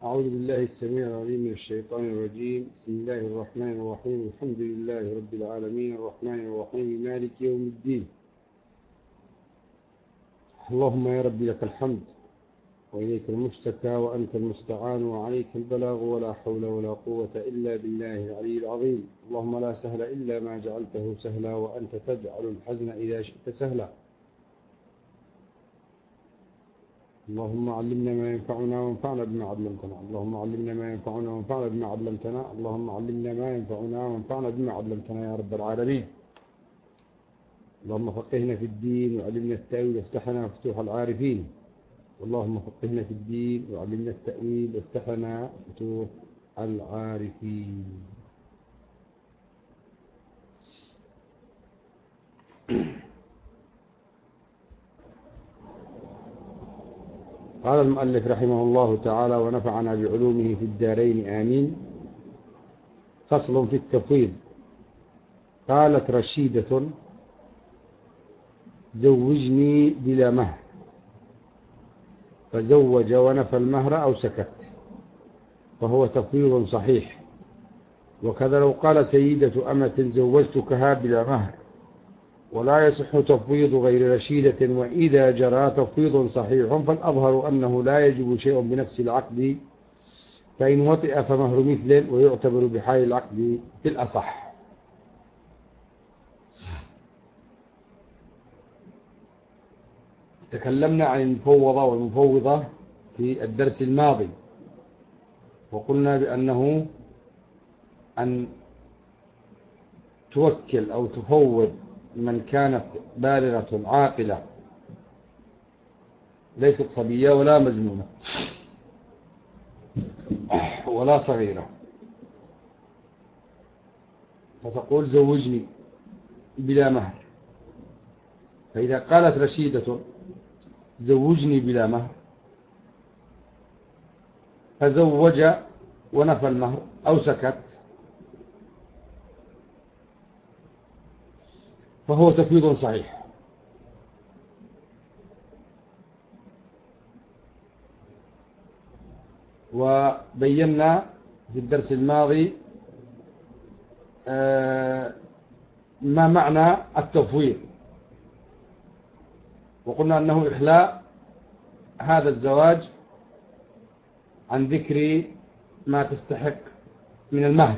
أعوذ بالله السميع العليم من الشيطان الرجيم. بسم الله الرحمن الرحيم. الحمد لله رب العالمين الرحمن الرحيم مالك يوم الدين. اللهم يا رب لك الحمد وإليك المشتكى وأنت المستعان وعليك البلاغ ولا حول ولا قوة إلا بالله العلي العظيم. اللهم لا سهل إلا ما جعلته سهلا وأنت تجعل الحزن إذا شئت سهلا. اللهم علمنا ما ينفعنا وانفعنا بما علمتنا. اللهم علمنا ما ينفعنا وانفعنا بما علمتنا. اللهم علمنا ما ينفعنا وانفعنا بما علمتنا يا رب العالمين. اللهم فقهنا في الدين وعلمنا التأويل وافتح لنا فتوح العارفين. اللهم فقهنا في الدين وعلمنا التأويل وافتح لنا فتوح العارفين. قال المؤلف رحمه الله تعالى ونفعنا بعلومه في الدارين آمين. فصل في التفويض. قالت رشيدة زوجني بلا مهر، فزوج ونفى المهر أو سكت، فهو تفويض صحيح. وكذا لو قال سيدة أمة زوجتكها بلا مهر، ولا يصح تفويض غير رشيدة. وإذا جرى تفويض صحيح فالأظهر أنه لا يجب شيء بنفس العقد، فإن وطئ فمهر مثل، ويعتبر بحال العقد في الأصح. تكلمنا عن المفوضة والمفوضة في الدرس الماضي، وقلنا بأنه أن توكل أو تفوض من كانت بالغة عاقلة ليست صبية ولا مجنونة ولا صغيرة، فتقول زوجني بلا مهر. فإذا قالت رشيدة زوجني بلا مهر فزوج ونفى المهر أو سكت، فهو تفويض صحيح. وبينا في الدرس الماضي ما معنى التفويض، وقلنا أنه إخلاء هذا الزواج عن ذكر ما تستحق من المهر.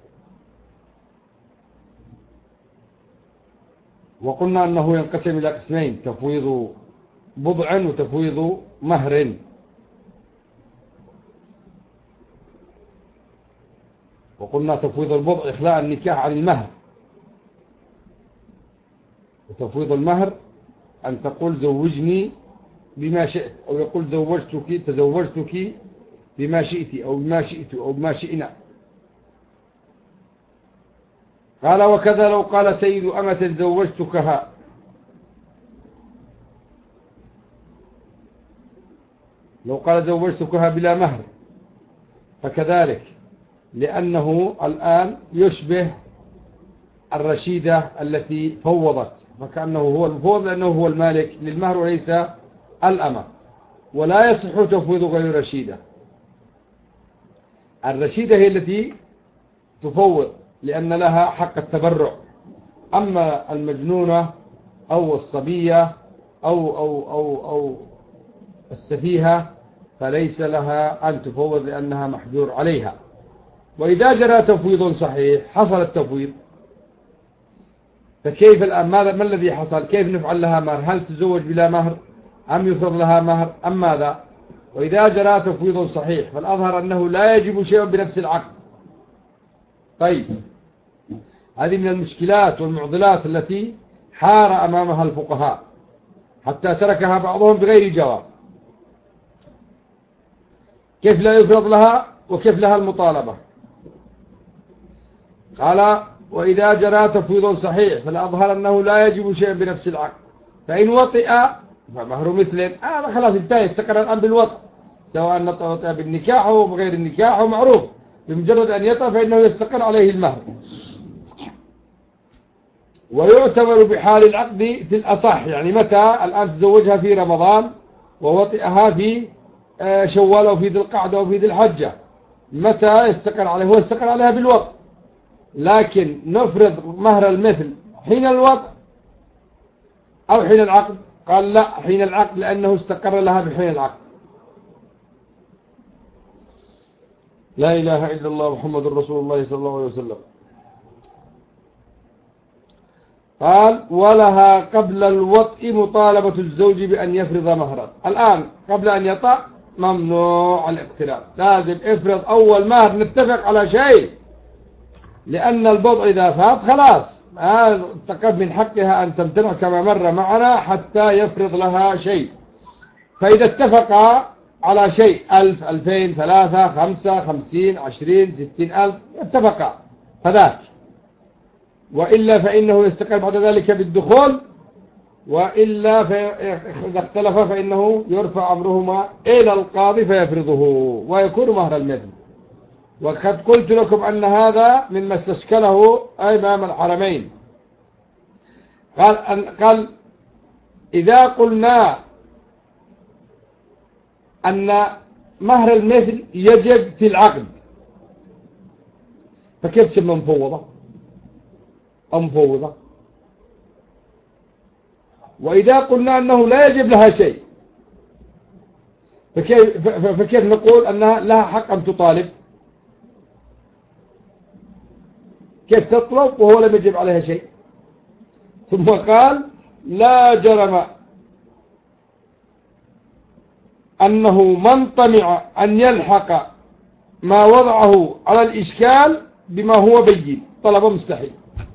وقلنا أنه ينقسم إلى قسمين: تفويض بضع وتفويض مهر. وقلنا تفويض البضع إخلاء النكاح عن المهر، وتفويض المهر أن تقول زوجني بما شئت، أو يقول تزوجتك بما شئت أو بما شئت أو بما شئنا. قال وكذا لو قال سيد أمة زوجتكها، لو قال زوجتكها بلا مهر فكذلك، لأنه الآن يشبه الرشيدة التي فوضت، فكأنه هو المفوض لأنه هو المالك للمهر وليس الأمة. ولا يصح تفويض غير رشيدة. الرشيدة هي التي تفوض لأن لها حق التبرع، أما المجنونة أو الصبية أو السفيهة فليس لها أن تفوض لأنها محجور عليها. وإذا جرى تفويض صحيح حصل التفويض، فكيف الآن ما الذي حصل؟ كيف نفعل لها مهر؟ هل تزوج بلا مهر أم يفرض لها مهر أم ماذا؟ وإذا جرى تفويض صحيح فالأظهر أنه لا يجب شيء بنفس العقد. طيب، هذه من المشكلات والمعضلات التي حار أمامها الفقهاء حتى تركها بعضهم بغير جواب. كيف لا يفرض لها وكيف لها المطالبة؟ قال وإذا جرى تفويض صحيح فالأظهر أنه لا يجب شيء بنفس العقد، فإن وطئ فمهر مثل. خلاص انتهى، استقر الآن بالوطئ، سواء وطئ بالنكاح أو بغير النكاح، ومعروف بمجرد أن يطئ فإنه يستقر عليه المهر. ويعتبر بحال العقد في الأصح، يعني متى الآن تزوجها في رمضان ووطئها في شوال أو في ذي القعدة أو في ذي الحجة، متى استقر عليه؟ هو استقر عليها بالوطء، لكن نفرض مهر المثل حين الوطء أو حين العقد؟ قال لا، حين العقد، لأنه استقر لها بحين العقد. لا إله إلا الله محمد رسول الله صلى الله عليه وسلم. قال ولها قبل الوطء مطالبة الزوج بأن يفرض مهرا. الآن قبل أن يطأ ممنوع الاقتراب، لازم افرض أول مهر، نتفق على شيء، لأن البضع إذا فات خلاص تقف من حقها أن تمتنع كما مر معنا حتى يفرض لها شيء. فإذا اتفقا على شيء 1000 2000 3 5 50 20 60 ألف اتفقا فذاك، وإلا فإنه يستقر بعد ذلك بالدخول، وإلا إذا اختلف فإنه يرفع أمرهما إلى القاضي فيفرضه ويكون مهر المثل. وقد قلت لكم أن هذا مما استشكله إمام الحرمين. قال إذا قلنا أن مهر المثل يجب في العقد، فكيف تسمى مفوضة أو مفوضة؟ وإذا قلنا أنه لا يجب لها شيء، فكيف نقول أنها لها حق أن تطالب؟ كيف تطلب وهو لم يجب عليها شيء؟ ثم قال لا جرم أنه من طمع أن يلحق ما وضعه على الإشكال بما هو بين طلب مستحيل.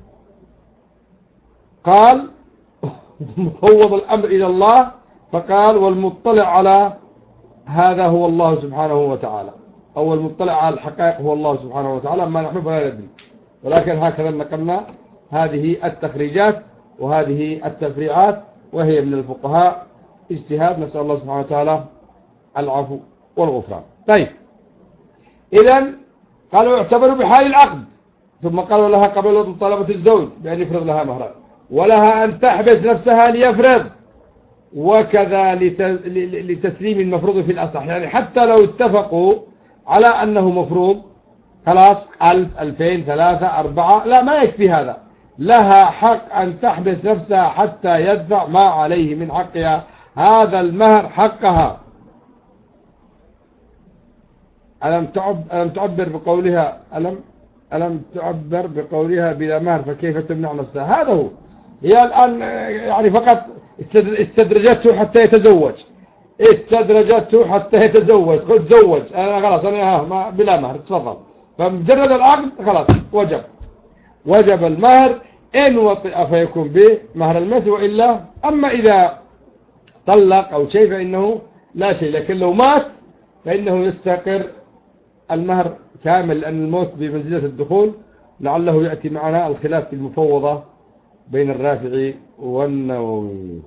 قال فوض الأمر إلى الله، فقال والمطلع على هذا هو الله سبحانه وتعالى، أو المطلع على الحقائق هو الله سبحانه وتعالى، ما نحن فلا ندري. ولكن هكذا نقلنا هذه التخريجات وهذه التفريعات، وهي من الفقهاء اجتهاد، نسأل الله سبحانه وتعالى العفو والغفران. طيب، إذن قالوا يعتبروا بحال العقد، ثم قالوا لها قبل مطالبة الزوج بأن يفرض لها مهرا، ولها أن تحبس نفسها ليفرض، وكذا لتسليم المفروض في الأصح. يعني حتى لو اتفقوا على أنه مفروض خلاص 1000 2000 3 4، لا ما يكفي هذا، لها حق أن تحبس نفسها حتى يدفع ما عليه من حقها، هذا المهر حقها. ألم تعبر بقولها ألم تعبر بقولها بلا مهر فكيف تمنع نفسها؟ هذا هو. هي الآن يعني فقط استدرجته حتى يتزوج، قلت تزوج أنا خلاص، أنا بلا مهر تفضل، فمجرد العقد خلاص وجب المهر، إن وطئ فيكون به مهر المثل، وإلا أما إذا طلق أو شيء فإنه لا شيء، لكن لو مات فإنه يستقر المهر كامل، لأن الموت بمنزلة الدخول. لعله يأتي معنا الخلاف في المفوضة بين الرافعي والنووي.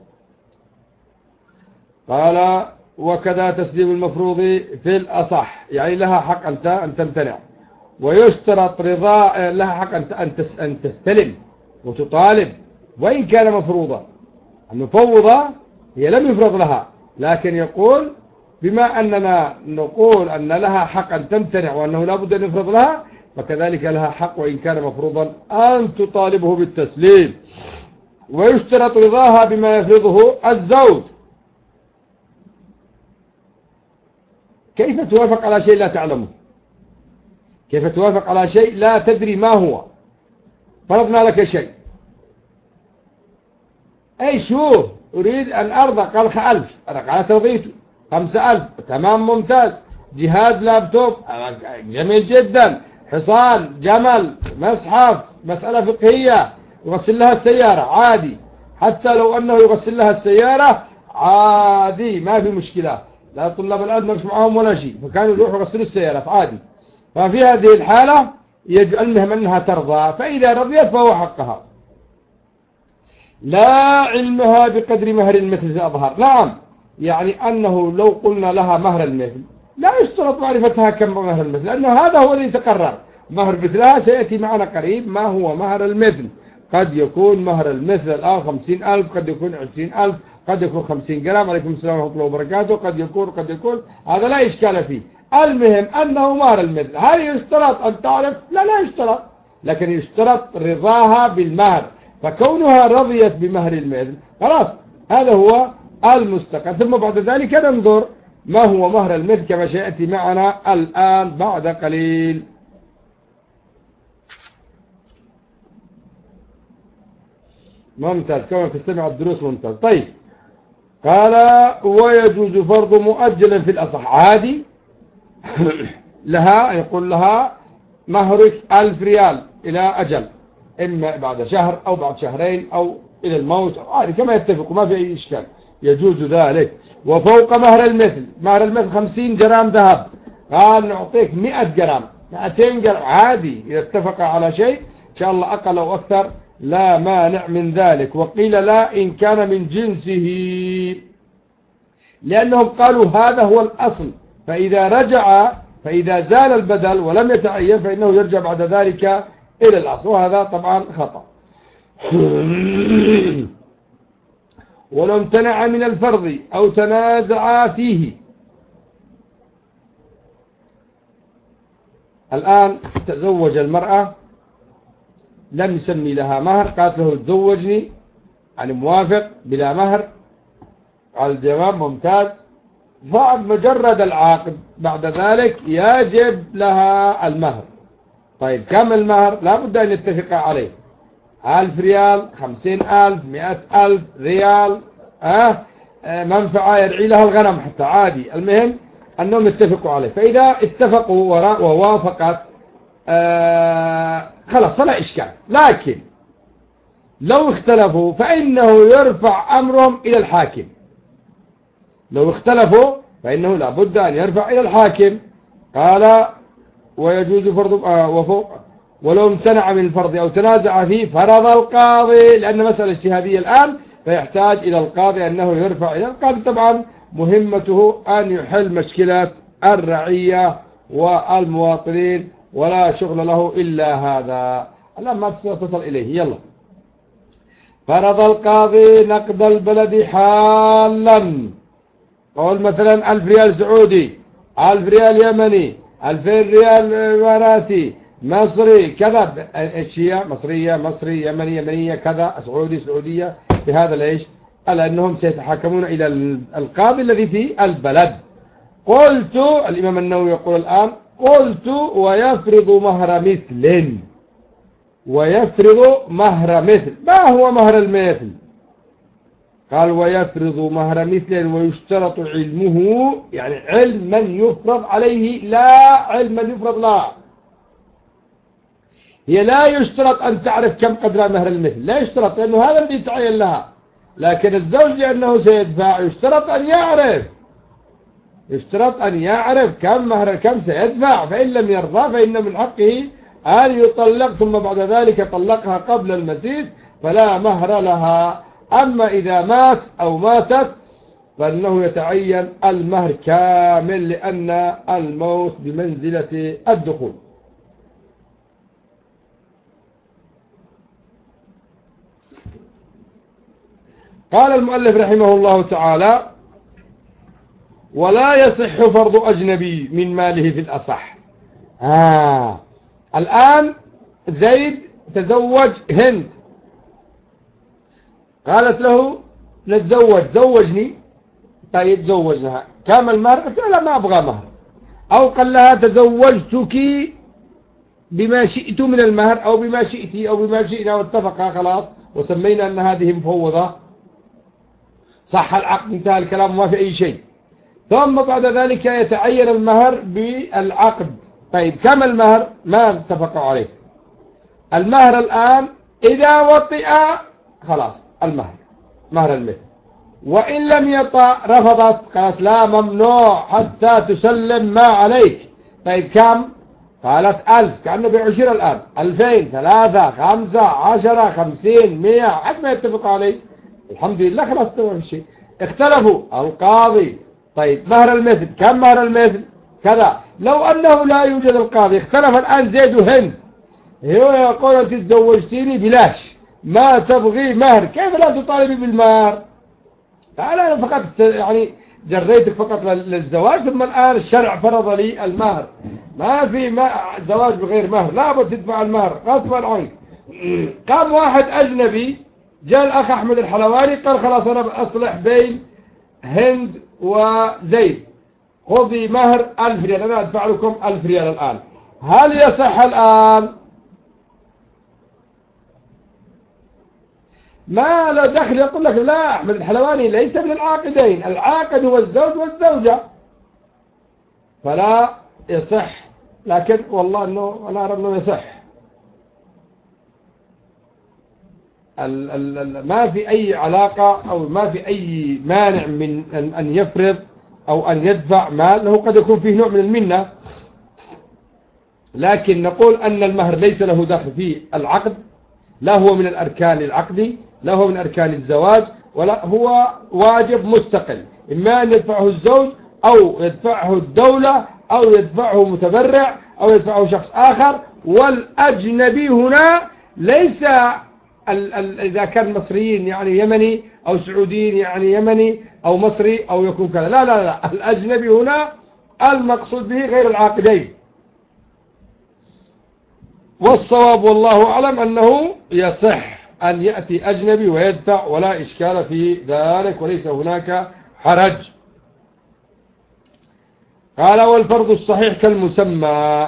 قال وكذا تسليم المفروض في الأصح، يعني لها حق أن تمتنع، ويشترط رضا، لها حق أن تستلم وتطالب وإن كان مفروضا. المفوضة هي لم يفرض لها، لكن يقول بما أننا نقول أن لها حق أن تمتنع وأنه لا بد أن يفرض لها، فكذلك لها حق وإن كان مفروضا أن تطالبه بالتسليم. ويشترط رضاها بما يفرضه الزوج. كيف توافق على شيء لا تعلمه؟ كيف توافق على شيء لا تدري ما هو؟ فرضنا لك شيء، أي شو أريد أن أرضى، قال 1000، أنا قالت رضيته 5000، تمام ممتاز، جهاز لابتوب جميل جدا، حصان جمل مصحف، مسألة فقهية، يغسل لها السيارة عادي، حتى لو أنه يغسل لها السيارة عادي ما في مشكلة، لا طلاب العلم مش معهم ولا شيء، فكانوا يروحوا يغسلوا السيارات عادي. ففي هذه الحالة يجب المهم أنها ترضى، فإذا رضيت فهو حقها. لا علمها بقدر مهر المثل في أظهر. نعم، يعني أنه لو قلنا لها مهر المثل لا يشترط معرفتها كم مهر المثل، لأنه هذا هو الذي يتقرر. مهر مثلها سيأتي معنا قريب ما هو مهر المثل. قد يكون مهر المثل الآن 50,000، قد يكون 20,000، قد يكون 50 جرام. عليكم السلام ورحمة الله وبركاته. قد يكون هذا لا إشكال فيه. المهم أنه مهر المثل. هل يشترط أن تعرف؟ لا يشترط، لكن يشترط رضاها بالمهر، فكونها رضيت بمهر المثل خلاص هذا هو المستقر. ثم بعد ذلك ننظر ما هو مهر المثل كما سيأتي معنا الآن بعد قليل. ممتاز، كونك تستمع الدروس ممتاز. طيب قال ويجوز فرض مؤجلا في الأصح عادي لها، يقول لها مهرك 1000 ريال إلى أجل، إما بعد شهر أو بعد شهرين أو إلى الموت عادي كما يتفقوا، ما في أي إشكال، يجوز ذلك. وفوق مهر المثل، مهر المثل 50 جرام ذهب، قال نعطيك 100 جرام 200 جرام عادي، إذا اتفق على شيء إن شاء الله أقل أو أكثر لا مانع من ذلك. وقيل لا إن كان من جنسه، لأنهم قالوا هذا هو الأصل، فإذا زال البدل ولم يتعين فإنه يرجع بعد ذلك إلى الأصل، وهذا طبعا خطأ. ولو امتنع من الفرض أو تنازع فيه. الآن تزوج المرأة لم يسمي لها مهر، قالت له تزوجني، يعني موافق بلا مهر، قال الجواب ممتاز. فمجرد العقد بعد ذلك يجب لها المهر. طيب كم المهر؟ لا بد أن يتفق عليه، 1000 ريال، 50,000، 100,000 ريال، منفعة يرعي لها الغنم حتى عادي، المهم أنهم يتفقوا عليه. فإذا اتفقوا ووافقت خلاص فلا إشكال. لكن لو اختلفوا فإنه يرفع أمرهم إلى الحاكم. لو اختلفوا فإنه لا بد أن يرفع إلى الحاكم. قال ويجوز فرض وفوق ولو امتنع من الفرض أو تنازع فيه فرض القاضي، لأن مسألة اجتهادية الآن فيحتاج إلى القاضي أنه يرفع إلى القاضي. طبعا مهمته أن يحل مشكلة الرعية والمواطنين، ولا شغل له إلا هذا. الآن ما تصل إليه. يلا. فرض القاضي نقد البلد حالا، قول مثلا 1000 ريال سعودي، 1000 ريال يمني، 2000 ريال إماراتي، مصري كذا، اشياء مصرية مصري، يمني يمنية، كذا سعودي سعودية، بهذا ليش؟ ألا أنهم سيتحاكمون إلى القاضي الذي في البلد. قلت الإمام النووي يقول الآن قلت ويفرض مهر مثل. ويفرض مهر مثل. ما هو مهر المثل؟ قال ويفرض مهر مثل ويشترط علمه، يعني علم من يفرض عليه لا علم من يفرض لا. هي لا يشترط أن تعرف كم قدر مهر المثل، لا يشترط، لأنه هذا الذي يتعين لها. لكن الزوج لأنه سيدفع يشترط أن يعرف كم مهر كم سيدفع، فإن لم يرضى فإن من حقه أن يطلق، ثم بعد ذلك طلقها قبل المسيس فلا مهر لها. أما إذا مات أو ماتت فإنه يتعين المهر كامل، لأن الموت بمنزلة الدخول. قال المؤلف رحمه الله تعالى ولا يصح فرض أجنبي من ماله في الأصح. الآن زيد تزوج هند، قالت له نتزوج، زوجني. طيب زوجناها، كم المهر؟ قلت لا ما أبغى مهر. أو قال لها تزوجتك بما شئت من المهر أو بما شئت أو بما شئنا، واتفقا خلاص وسمينا أن هذه مفوضة، صح العقد، انتهى الكلام ما في أي شيء. ثم بعد ذلك يتعين المهر بالعقد. طيب كم المهر؟ ما اتفقوا عليه. المهر الآن إذا وطئ خلاص المهر، مهر المثل. وإن لم يطأ رفضت، قالت لا ممنوع حتى تسلم ما عليك. طيب كم؟ قالت 1000، كأنه بيعشر الآن 2000 3 5 10 50 100 حتى ما يتفقوا عليه. الحمد لله خلاص تمام الشيء. اختلفوا القاضي، طيب مهر المثل كم؟ مهر المثل كذا. لو أنه لا يوجد القاضي، اختلف الآن زيد وهند، هو يقول أنت تزوجتيني بلاش ما تبغي مهر، كيف لا تطالبي بالمهر؟ أنا فقط يعني جريتك فقط للزواج، ثم الآن الشرع فرض لي المهر. ما في زواج بغير مهر، لابد تدفع المهر غصبا عنك. قام واحد أجنبي جاء الأخ أحمد الحلواني قال خلاص أنا بأصلح بين هند وزيد، خذي مهر 1000 ريال، أنا أدفع لكم 1000 ريال الآن. هل يصح الآن؟ ما له دخل. يقول لك لا، أحمد الحلواني ليس من العاقدين، العاقد هو الزوج والزوجة، فلا يصح. لكن والله أنه أنا أرى أنه يصح. ما في أي علاقة أو ما في أي مانع من أن يفرض أو أن يدفع مال، له قد يكون فيه نوع من المنة، لكن نقول أن المهر ليس له دخل في العقد، لا هو من الأركان العقدي، لا هو من أركان الزواج، ولا هو واجب مستقل، إما أن يدفعه الزوج أو يدفعه الدولة أو يدفعه متبرع أو يدفعه شخص آخر. والأجنبي هنا ليس إذا كان مصريين يعني يمني، أو سعوديين يعني يمني أو مصري أو يكون كذا، لا لا لا، الأجنبي هنا المقصود به غير العاقدين. والصواب والله أعلم أنه يصح أن يأتي أجنبي ويدفع، ولا إشكال في ذلك وليس هناك حرج. قال والفرض الصحيح كالمسمى.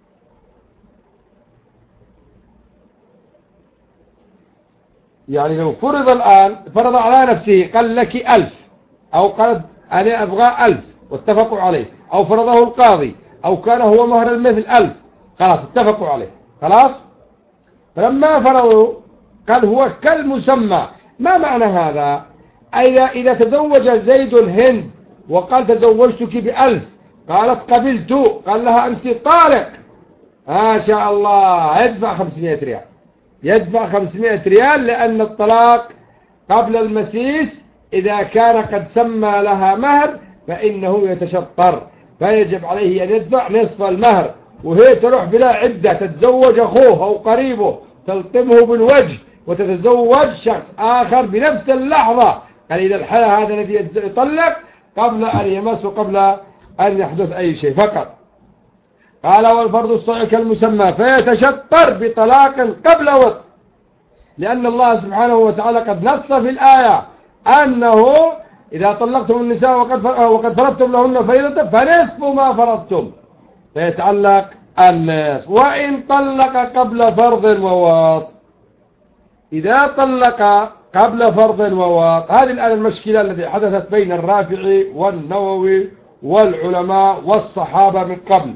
يعني لو فرض الآن، فرض على نفسه قال لك 1000، أو قال أنا أبغى 1000 واتفقوا عليه، أو فرضه القاضي، أو كان هو مهر المثل 1000، خلاص اتفقوا عليه خلاص. فلما فرضوا قال هو كالمسمى. ما معنى هذا؟ إذا تزوج زيد هند وقال تزوجتك ب1000، قالت قبلت، قال لها أنت طالق، ما شاء الله، يدفع 500 ريال، يدفع 500 ريال، لأن الطلاق قبل المسيس إذا كان قد سمى لها مهر فإنه يتشطر، فيجب عليه أن يدفع نصف المهر، وهي تروح بلا عدة تتزوج أخوه أو قريبه، تلطمه بالوجه وتتزوج شخص آخر بنفس اللحظة. قال إذا الحالة هذا الذي يطلق قبل أن يمس وقبل أن يحدث أي شيء فقط. قال والفرض الصحيح كالمسمى، فيتشطر بطلاق قبل وطء، لأن الله سبحانه وتعالى قد نص في الآية أنه إذا طلقتم النساء وقد فرضتم لهن فريضة فنصف ما فرضتم، فيتعلق النصف. وإن طلق قبل فرض ووطء، إذا طلق قبل فرض ووطء، هذه الآن المشكلة التي حدثت بين الرافعي والنووي والعلماء والصحابة من قبل.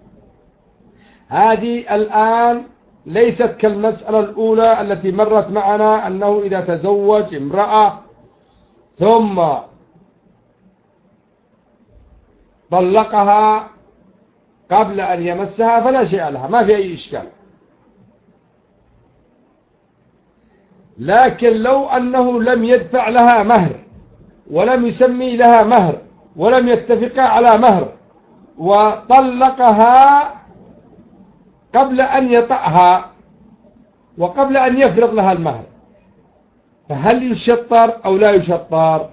هذه الآن ليست كالمسألة الأولى التي مرت معنا، أنه إذا تزوج امرأة ثم طلقها قبل أن يمسها فلا شيء لها، ما في أي إشكال. لكن لو أنه لم يدفع لها مهر ولم يسمي لها مهر ولم يتفقا على مهر وطلقها قبل أن يطأها وقبل أن يفرض لها المهر، فهل يشطر أو لا يشطر؟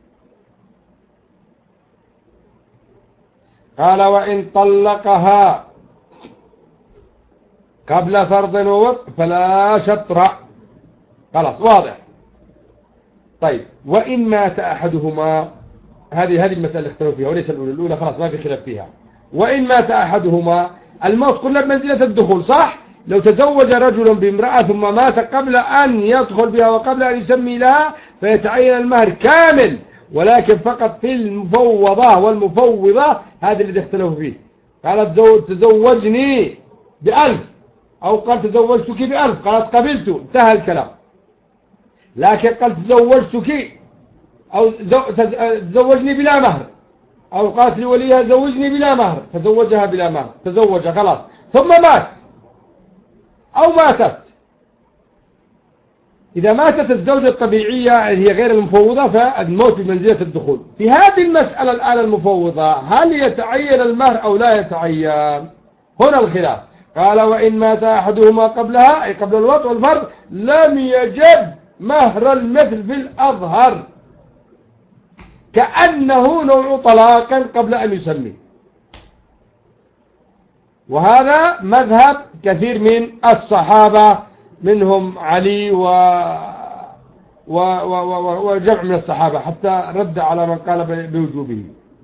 قال وإن طلقها قبل فرض ووطء فلا شطر، خلاص واضح. طيب وإن مات أحدهما، هذه المسألة اللي اختلفوا فيها وليس الأولى خلاص ما في خلاف فيها. وإن مات أحدهما، الموت قلنا بمنزلة الدخول صح؟ لو تزوج رجل بامرأة ثم مات قبل أن يدخل بها وقبل أن يسمي لها فيتعين المهر كامل، ولكن فقط في المفوضة والمفوضة هذا اللي اختلفوا فيه. قالت تزوجني ب1000 أو قال تزوجتك ب1000، قالت قبلت، انتهى الكلام. لكن قال تزوجتك أو تزوجني بلا مهر، أو قالت لوليها زوجني بلا مهر فزوجها بلا مهر، تزوجها خلاص، ثم مات أو ماتت. إذا ماتت الزوجة الطبيعية اللي هي غير المفوضة فالموت بمنزلة الدخول. في هذه المسألة الآن المفوضة هل يتعين المهر أو لا يتعين؟ هنا الخلاف. قال وإن مات أحدهما قبلها أي قبل الوطء والفرض لم يجب مهر المثل في الأظهر، كأنه نوع طلاق قبل أن يسمي. وهذا مذهب كثير من الصحابة، منهم علي وجمع من الصحابة، حتى رد على من قال بوجوبه.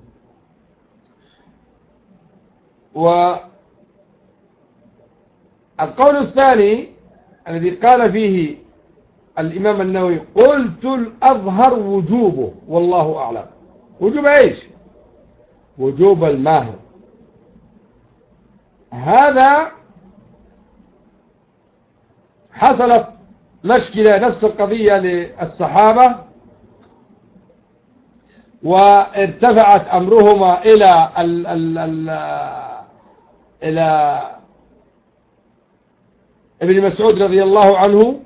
والقول الثاني الذي قال فيه الإمام النووي: قلت الأظهر وجوبه والله أعلم. وجوب إيش؟ وجوب المهر. هذا حصلت مشكلة نفس القضية للصحابة، وارتفعت أمرهما إلى ابن مسعود رضي الله عنه،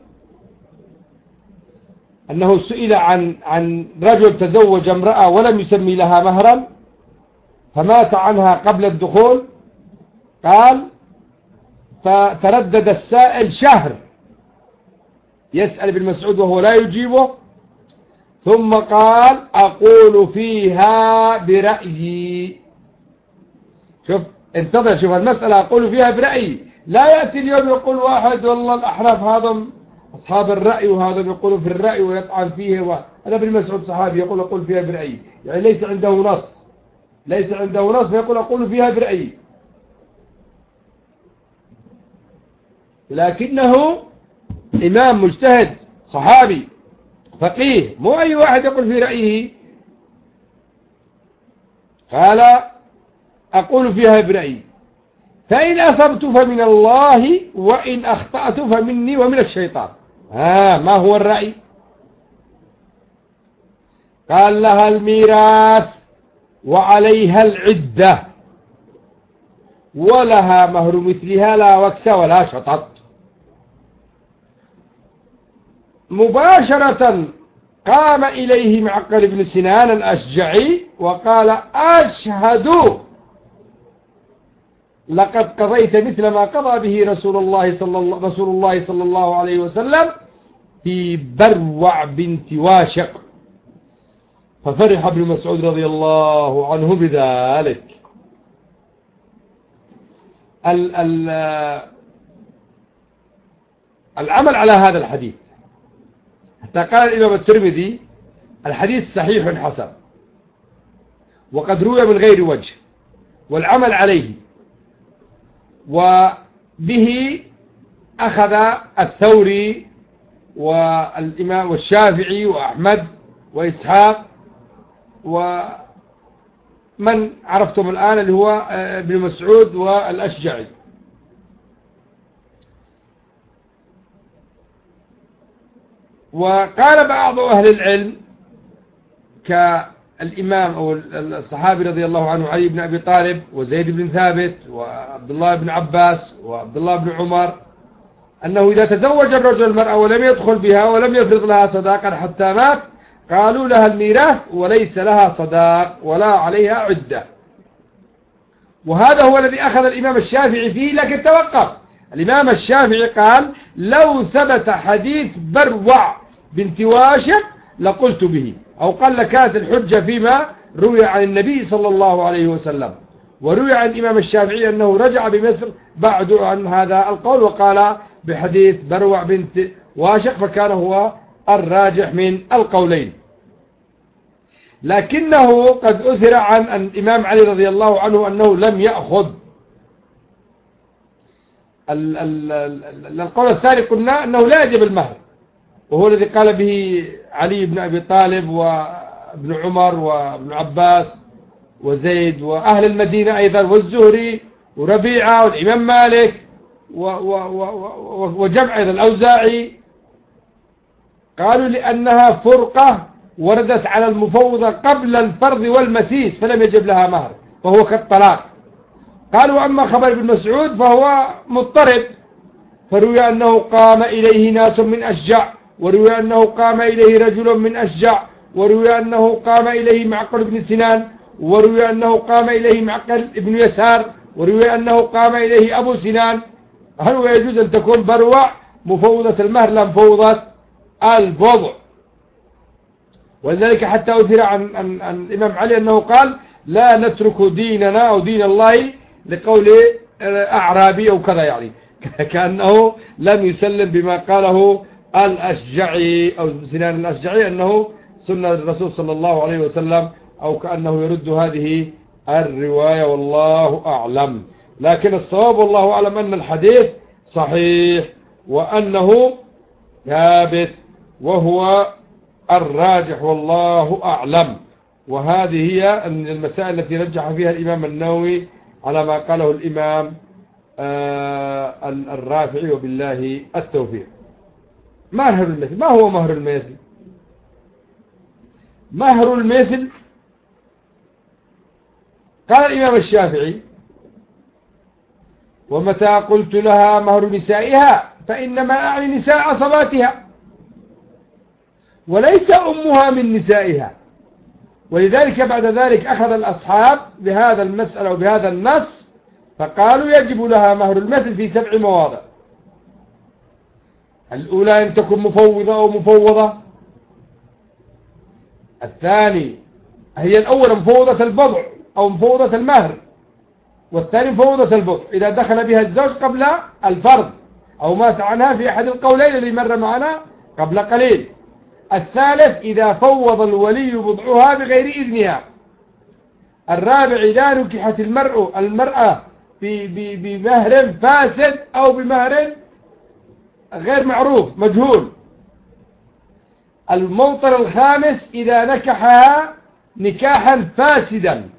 أنه سئل عن رجل تزوج امرأة ولم يسمي لها مهرا فمات عنها قبل الدخول. قال: فتردد السائل شهر يسأل ابن مسعود وهو لا يجيبه، ثم قال: أقول فيها برأيي. شوف، انتظر، شوف المسألة، أقول فيها برأيي. لا يأتي اليوم يقول واحد: والله الأحراف هذا أصحاب الرأي وهذا يقولوا في الرأي ويطعن فيه، أنا ابن مسعود صحابي يقول أقول فيها برأيي، يعني ليس عنده نص، ليس عنده نص فيقول أقول فيها برأيي، لكنه إمام مجتهد صحابي فقيه، مو أي واحد يقول في رأيه. قال: أقول فيها برأيي، فإن أصبت فمن الله وإن أخطأت فمني ومن الشيطان. ما هو الرأي؟ قال: لها الميراث وعليها العدة ولها مهر مثلها لا وكس ولا شطط. مباشرة قام إليه معقل بن سنان الأشجعي وقال: أشهد لقد قضيت مثل ما قضى به رسول الله صلى الله عليه وسلم في بروع بنت واشق. ففرح ابن مسعود رضي الله عنه بذلك. العمل على هذا الحديث، حتى قال الإمام الترمذي: الحديث صحيح حسن وقد روي من غير وجه، والعمل عليه وبه أخذ الثوري والإمام والشافعي وأحمد وإسحاق ومن عرفتم الآن اللي هو ابن مسعود والأشجعي. وقال بعض أهل العلم كالإمام أو الصحابي رضي الله عنه علي بن أبي طالب وزيد بن ثابت وعبد الله بن عباس وعبد الله بن عمر، أنه إذا تزوج الرجل المرأة ولم يدخل بها ولم يفرض لها صداقا حتى مات، قالوا لها الميراث وليس لها صداق ولا عليها عدة. وهذا هو الذي أخذ الإمام الشافعي فيه، لكن توقف. الإمام الشافعي قال: لو ثبت حديث بروع بنت واشق لقلت به، أو قال لكانت الحجة فيما روي عن النبي صلى الله عليه وسلم. وروي عن الإمام الشافعي أنه رجع بمصر بعد عن هذا القول وقال بحديث بروع بنت واشق، فكان هو الراجح من القولين. لكنه قد أثر عن الإمام علي رضي الله عنه أنه لم يأخذ القول الثاني. قلنا أنه لا يجب المهر، وهو الذي قال به علي بن أبي طالب وابن عمر وابن عباس وزيد وأهل المدينة أيضا والزهري وربيعة والإمام مالك وجمع أيضا الأوزاعي. قالوا لأنها فرقة وردت على المفوضة قبل الفرض والمسيس فلم يجب لها مهر، فهو كالطلاق. قالوا: أما خبر ابن مسعود فهو مضطرب، فروي أنه قام إليه ناس من أشجع، وروي أنه قام إليه رجل من أشجع، وروي أنه قام إليه معقل بن سنان، وروي أنه قام إليه معقل بن يسار، وروي أنه قام إليه أبو سنان. هل هو يجوز أن تكون بروع مفوضة المهر لا مفوضة البضع؟ ولذلك حتى أثر عن الإمام علي أنه قال لا نترك ديننا أو دين الله لقول أعرابي أو كذا، يعني كأنه لم يسلم بما قاله الأشجعي أو سنان الأشجعي أنه سنة الرسول صلى الله عليه وسلم، أو كأنه يرد هذه الرواية، والله أعلم. لكن الصواب والله أعلم أن الحديث صحيح وأنه ثابت، وهو الراجح والله أعلم. وهذه هي المسائل التي رجح فيها الإمام النووي على ما قاله الإمام الرافعي، وبالله التوفيق. مهر المثل، ما هو مهر المثل؟ مهر المثل قال الإمام الشافعي: ومتى قلت لها مهر نسائها فإنما أعني نساء عصباتها وليس أمها من نسائها. ولذلك بعد ذلك أخذ الأصحاب بهذا المسألة وبهذا النص فقالوا يجب لها مهر المثل في 7 مواضع. الأولى أن تكون مفوضة أو مفوضة. الثاني هي الأولى مفوضة البضع أو مفوضة المهر، والثاني مفوضة البضع إذا دخل بها الزوج قبل الفرض أو مات عنها في أحد القولين اللي مر معنا قبل قليل. الثالث إذا فوض الولي بضعها بغير إذنها. الرابع إذا نكحت المرأة بمهر فاسد أو بمهر غير معروف مجهول. الموطن الخامس إذا نكحها نكاحا فاسدا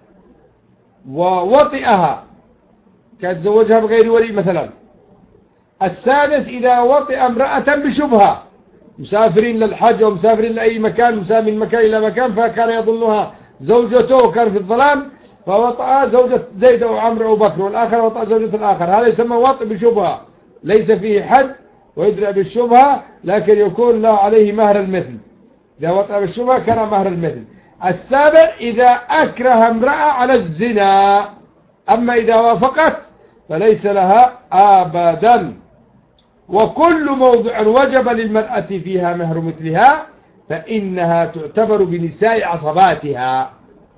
ووطئها كتزوجها بغير ولي مثلا. السادس إذا وطئ امرأة بشبهة، مسافرين للحج أو مسافرين لأي مكان، مسافر من مكان إلى مكان، فكان يظنها زوجته وكان في الظلام فوطأ زوجة زيد أو عمرو أو بكر، والآخر وطأ زوجة الآخر. هذا يسمى وطئ بشبهة، ليس فيه حد ويدرأ بالشبهة، لكن يكون له عليه مهر المثل. إذا وطأ بالشبهة كان مهر المثل. السابع إذا أكره امرأة على الزنا، أما إذا وافقت فليس لها أبدا. وكل موضع وجب للمرأة فيها مهر مثلها فإنها تعتبر بنساء عصباتها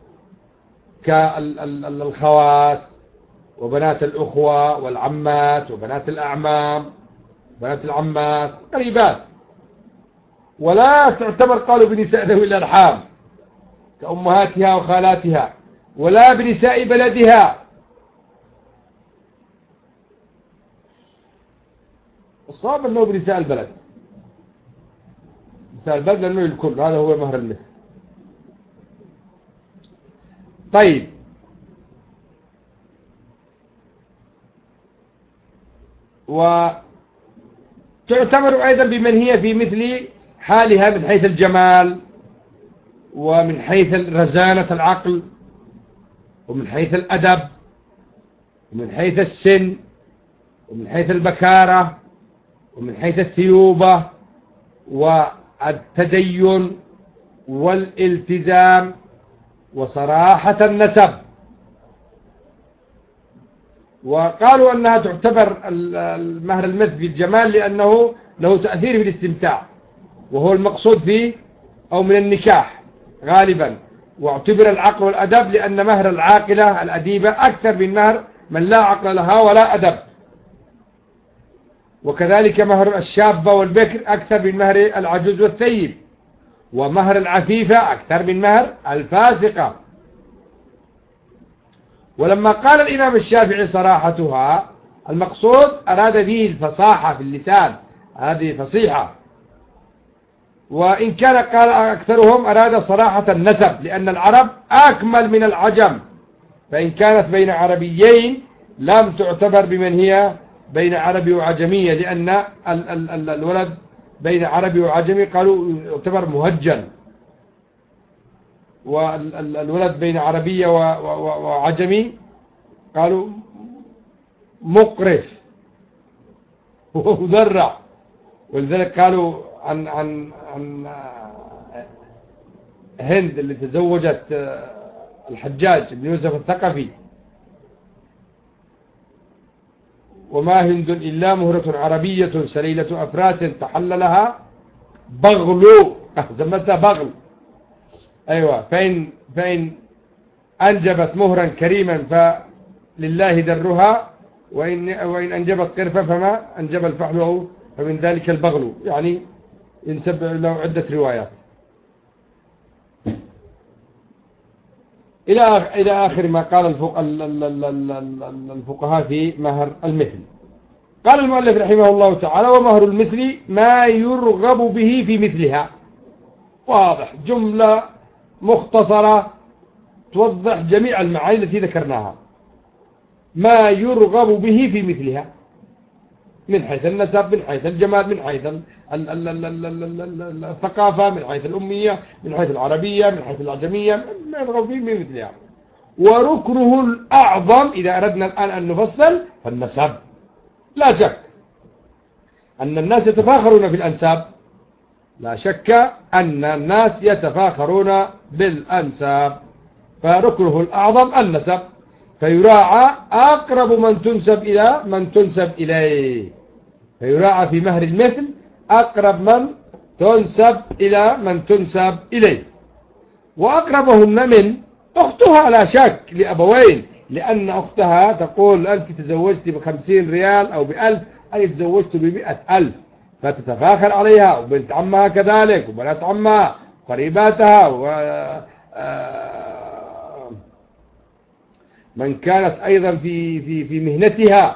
كالخوات وبنات الأخوة والعمات وبنات الأعمام بنات العمات قريبات. ولا تعتبر قالوا بنساء ذوي الأرحام كأمهاتها وخالاتها، ولا بنساء بلدها. الصواب أنه بنساء البلد، نساء البلد لأنه الكل، هذا هو مهر المثل. طيب، وتعتبر أيضا بمن هي في مثل حالها من حيث الجمال ومن حيث رزانة العقل ومن حيث الأدب ومن حيث السن ومن حيث البكارة ومن حيث الثيوبة والتدين والالتزام وصراحة النسب. وقالوا أنها تعتبر المهر المثل بالجمال لأنه له تأثير في الاستمتاع، وهو المقصود فيه أو من النكاح غالبا. واعتبر العقل والأدب لأن مهر العاقلة الأديبة أكثر من مهر من لا عقل لها ولا أدب. وكذلك مهر الشابة والبكر أكثر من مهر العجوز والثيب، ومهر العفيفة أكثر من مهر الفاسقة. ولما قال الإمام الشافعي صراحتها المقصود أراد به الفصاحة في اللسان، هذه فصيحة. وإن كان قال أكثرهم أراد صراحة النسب، لأن العرب أكمل من العجم، فإن كانت بين عربيين لم تعتبر بمن هي بين عربي وعجمية، لأن الولد بين عربي وعجمي قالوا يعتبر مهجن، والولد بين عربية وعجمي قالوا مقرف ومذرع. ولذلك قالوا عن هند اللي تزوجت الحجاج بن يوسف الثقفي: وما هند إلا مهرة عربية سليلة أفراس تحل لها بغل، زمتها بغل، أيوة، فإن أنجبت مهرا كريما فلله درها، وإن أنجبت قرفة فما أنجب الفحل فمن ذلك البغل، يعني ينسب له عدة روايات إلى آخر ما قال الفقهاء في مهر المثل. قال المؤلف رحمه الله تعالى: ومهر المثل ما يرغب به في مثلها. واضح، جملة مختصرة توضح جميع المعاني التي ذكرناها. ما يرغب به في مثلها من حيث النسب، من حيث الجمال، من حيث الثقافة، من حيث الأمية، من حيث العربية، من حيث العجمية، ما يرغب به في مثلها. وركنه الأعظم إذا أردنا الآن أن نفصل فالنسب. لا شك أن الناس يتفاخرون في الأنساب، لا شك أن الناس يتفاخرون بالأنساب، فركنه الأعظم النسب، فيراعى أقرب من تنسب إلى من تنسب إليه، فيراعى في مهر المثل أقرب من تنسب إلى من تنسب إليه. وأقربهن من أختها لا شك لأبوين، لأن أختها تقول: أنت تزوجت ب50 ريال أو ب1000، أنا تزوجت ب100,000، فتتفاخر عليها، وبنت عمها كذلك، وبنات عمها، قريباتها، من كانت أيضا في مهنتها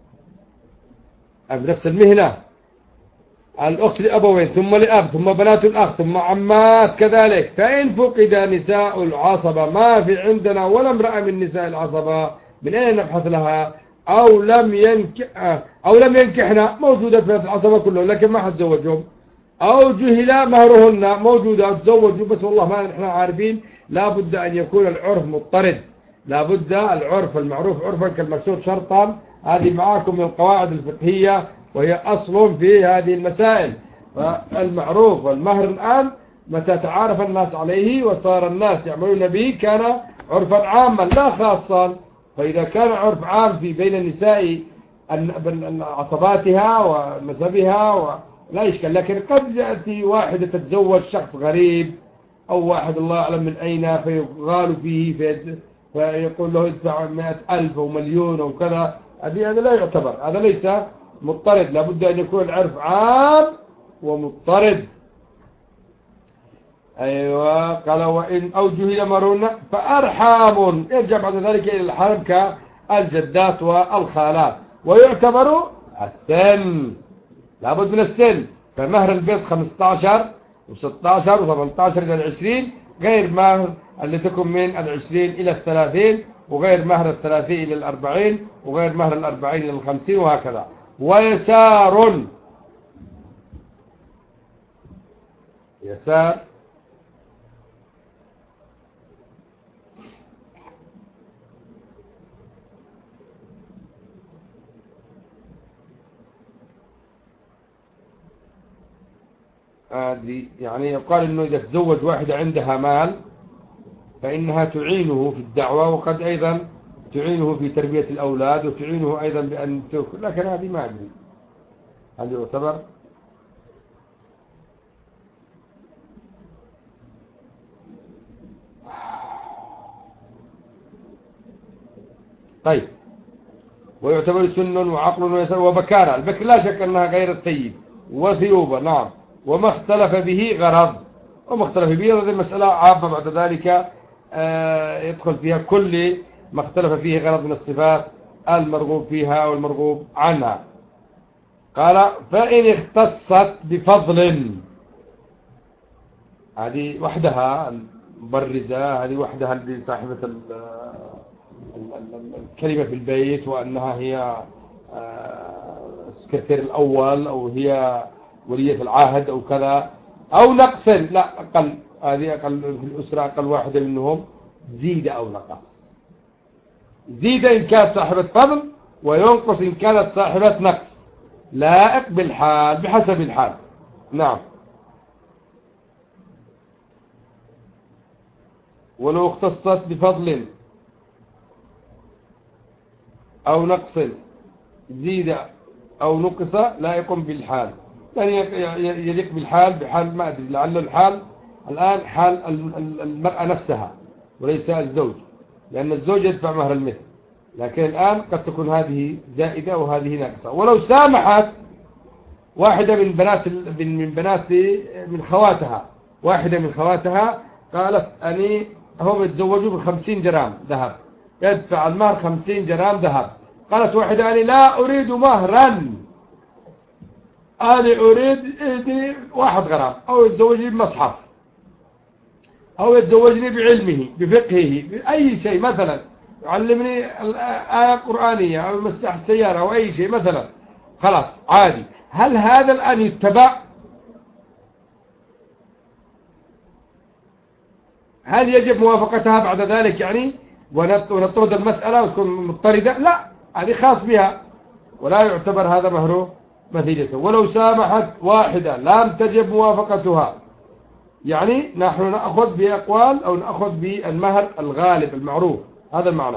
أو نفس المهنة، الأخت لأبوين ثم لأب ثم بنات الأخ ثم عمات كذلك. فإن فقد نساء العصبة، ما في عندنا ولا امرأة من نساء العصبة، من أين نبحث لها؟ أو لم ينكحنا، موجودة في العصبة كلهم لكن ما حد زوجهم. أو جهل مهرهن، موجودة تزوجوا بس والله ما نحن عارفين. لا بد أن يكون العرف مضطرد، لا بد العرف المعروف عرفا كالمشهور شرطا. هذه معاكم من القواعد الفقهية، وهي أصل في هذه المسائل. فالمعروف والمهر الآن متى تعارف الناس عليه وصار الناس يعملون به كان عرفا عاما لا خاصا. فإذا كان عرف عام في بين النساء عصباتها ونسبها لا إشكال. لكن قد يأتي واحدة تتزوج شخص غريب أو واحد الله أعلم من أين، فيغال فيه فيقول له ادفع 100,000 أو مليون أو كذا، هذا لا يعتبر، هذا ليس مضطرد. لابد أن يكون العرف عام ومضطرد. أيوة. قال: وإن أو جهل مهرهن فأرحام، يرجع بعد ذلك إلى الحرم كالجدات والخالات. ويعتبر السن، لابد من السن. فمهر البيت 15 و16 و18 إلى 20، غير مهر اللي تكون من 20 إلى 30، وغير مهر 30 إلى 40، وغير مهر 40 إلى 50، وهكذا. ويسار، يسار هذه يعني يقال إنه إذا تزوج واحدة عندها مال فإنها تعينه في الدعوة، وقد أيضا تعينه في تربية الأولاد، وتعينه أيضا بأن تأكل. لكن هذه ما أدري هل يعتبر. طيب. ويعتبر سن وعقل ويسر وبكارة. البكر لا شك أنها غير الثيب وثيوبة، نعم. وما اختلف به غرض، وما اختلف به هذه المسألة عامة بعد ذلك يدخل فيها كل ما اختلف فيه غرض من الصفات المرغوب فيها والمرغوب عنها. قال: فإن اختصت بفضل، هذه وحدها المبرزة، هذه وحدها اللي صاحبة الكلمة في البيت، وأنها هي السكرتير الأول أو هي ولية العهد أو كذا، أو نقص، لا أقل، هذه أقل في الأسرة، أقل واحدة منهم زيد أو نقص. زيد إن كانت صاحبة فضل، وينقص إن كانت صاحبة نقص، لائق بالحال بحسب الحال. نعم. ولو اختصت بفضل أو نقص زيد أو نقص لائق بالحال، يعني يليق بالحال بحال ما أدري، لعل الحال الآن حال المرأة نفسها وليس الزوج، لأن الزوج يدفع مهر المثل، لكن الآن قد تكون هذه زائدة وهذه ناقصة. ولو سامحت واحدة من خواتها، واحدة من خواتها قالت أني هم يتزوجوا ب50 جرام ذهب، يدفع المهر 50 جرام ذهب. قالت واحدة أني لا أريد مهرا، أنا أريد 1 غرام، أو يتزوجني بمصحف، أو يتزوجني بعلمه بفقهه بأي شيء، مثلا يعلمني آية قرآنية أو يمسح السيارة أو أي شيء مثلا، خلاص عادي. هل هذا الآن يتبع؟ هل يجب موافقتها بعد ذلك يعني ونطرد المسألة وتكون مضطردة؟ لا، هذه خاص بها ولا يعتبر هذا مهر مثيلته. ولو سامحت واحدة لم تجب موافقتها، يعني نحن نأخذ بأقوال أو نأخذ بالمهر الغالب المعروف، هذا المعنى.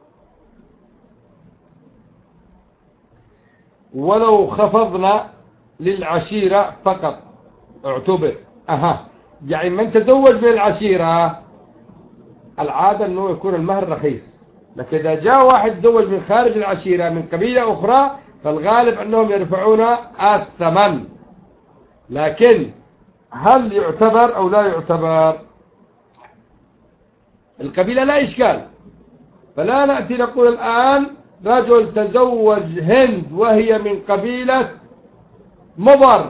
ولو خفضنا للعشيرة فقط اعتبر يعني من تزوج من العشيرة العادة أنه يكون المهر رخيص، لكن إذا جاء واحد تزوج من خارج العشيرة من قبيلة أخرى فالغالب أنهم يرفعون الثمن. لكن هل يعتبر أو لا يعتبر؟ القبيلة لا إشكال، فلا نأتي نقول الآن رجل تزوج هند وهي من قبيلة مضر،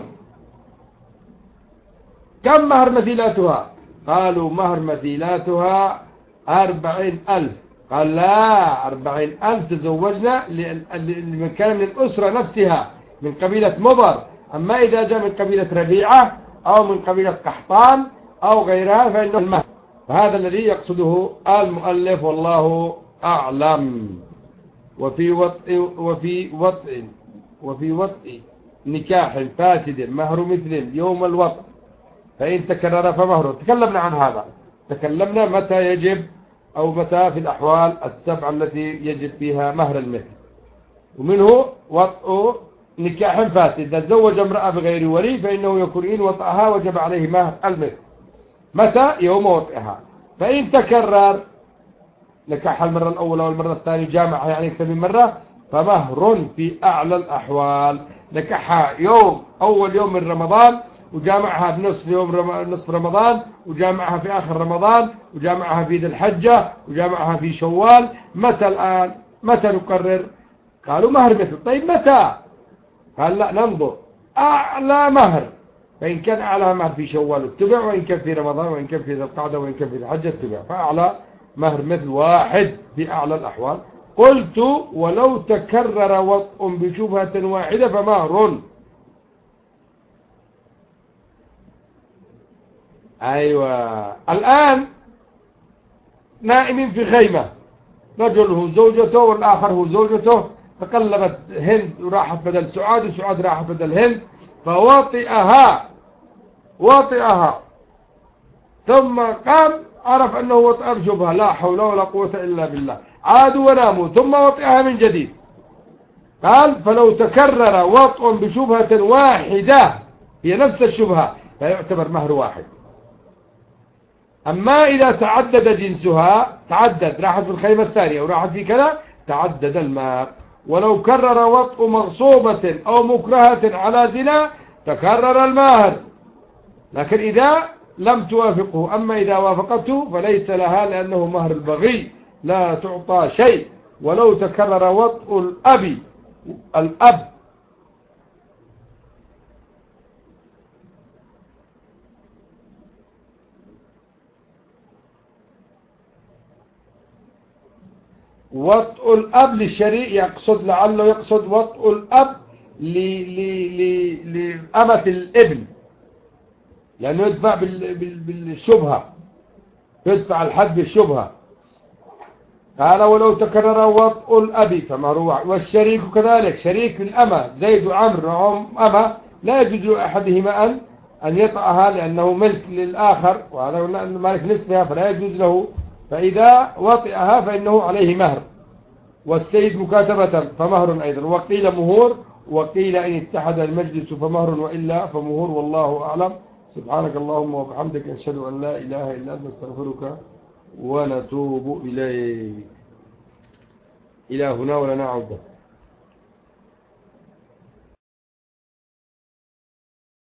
كم مهر مثيلاتها؟ قالوا مهر مثيلاتها 40,000. قال لا، 40,000 تزوجنا لمن كان من الأسرة نفسها من قبيلة مضر. أما إذا جاء من قبيلة ربيعة أو من قبيلة قحطان أو غيرها فإنه المهر. فهذا الذي يقصده المؤلف والله أعلم. وفي وطء نكاح فاسد مهر مثل يوم الوطء، فإن تكرر فمهره. تكلمنا عن هذا، تكلمنا متى يجب أو متى في الأحوال السبعة التي يجب فيها مهر المثل. ومنه وطء نكاح فاسد، إذا تزوج امرأة بغير ولي فإنه يكون إن وطئها وجب عليه مهر المثل. متى؟ يوم وطئها. فإن تكرر نكاحها المرة الأولى والمرة الثانية، جامعها يعني أكثر من مرة، فمهر في أعلى الأحوال. نكاحها أول يوم من رمضان، وجامعها بنصف نصف رمضان، وجامعها في آخر رمضان، وجامعها في ذي الحجة، وجامعها في شوال. متى الآن؟ متى نقرر؟ قالوا مهر مثل. طيب متى؟ قال لا، ننظر أعلى مهر، فإن كان أعلى مهر في شوال اتبع، وإن كان في رمضان، وإن كان في ذي القعدة، وإن كان في الحجة اتبع. فأعلى مهر مثل 1 في أعلى الأحوال. قلت ولو تكرر وطء بشبهة واحدة فمهر. أيوة، الآن نائم في خيمة، رجل هو زوجته والآخر هو زوجته، تقلبت هند وراحت بدل سعاد، وسعاد راحت بدل هند، فوطئها ثم قام عرف أنه وطئ بشبهة، لا حول ولا قوة إلا بالله، عادوا وناموا ثم وطئها من جديد. قال فلو تكرر وطء بشبهة واحدة هي نفس الشبهة فيعتبر مهر واحد. أما إذا تعدد جنسها، تعدد، راحت في الخيمة الثانية وراحت في كذا، تعدد المهر. ولو كرر وطء مغصوبة أو مكرهة على زنا تكرر المهر، لكن إذا لم توافقه. أما إذا وافقته فليس لها، لأنه مهر البغي لا تعطى شيء. ولو تكرر وطء الأب وطء الأب للشريك، يقصد لعله يقصد وطء الأب لأمة الابن، لأنه يدفع بالشبهة، يدفع الحد بالشبهة. قال ولو تكرر وطء الأب فمهر واحد. والشريك كذلك، شريك الأمة زيد وعمر وهم أمة، لا يجوز لأحدهما أن يطأها لأنه ملك للآخر، وهذا مالك نصفها فلا يجوز له، فإذا وطئها فإنه عليه مهر. والسيد مكاتبة فمهر أيضا. وقيل مهور، وقيل إن اتحد المجلس فمهر، وإلا فمهور، والله أعلم. سبحانك اللهم وبحمدك نشهد أن لا إله إلا أنت نستغفرك ونتوب إليك. إلى هنا ولنا عودة.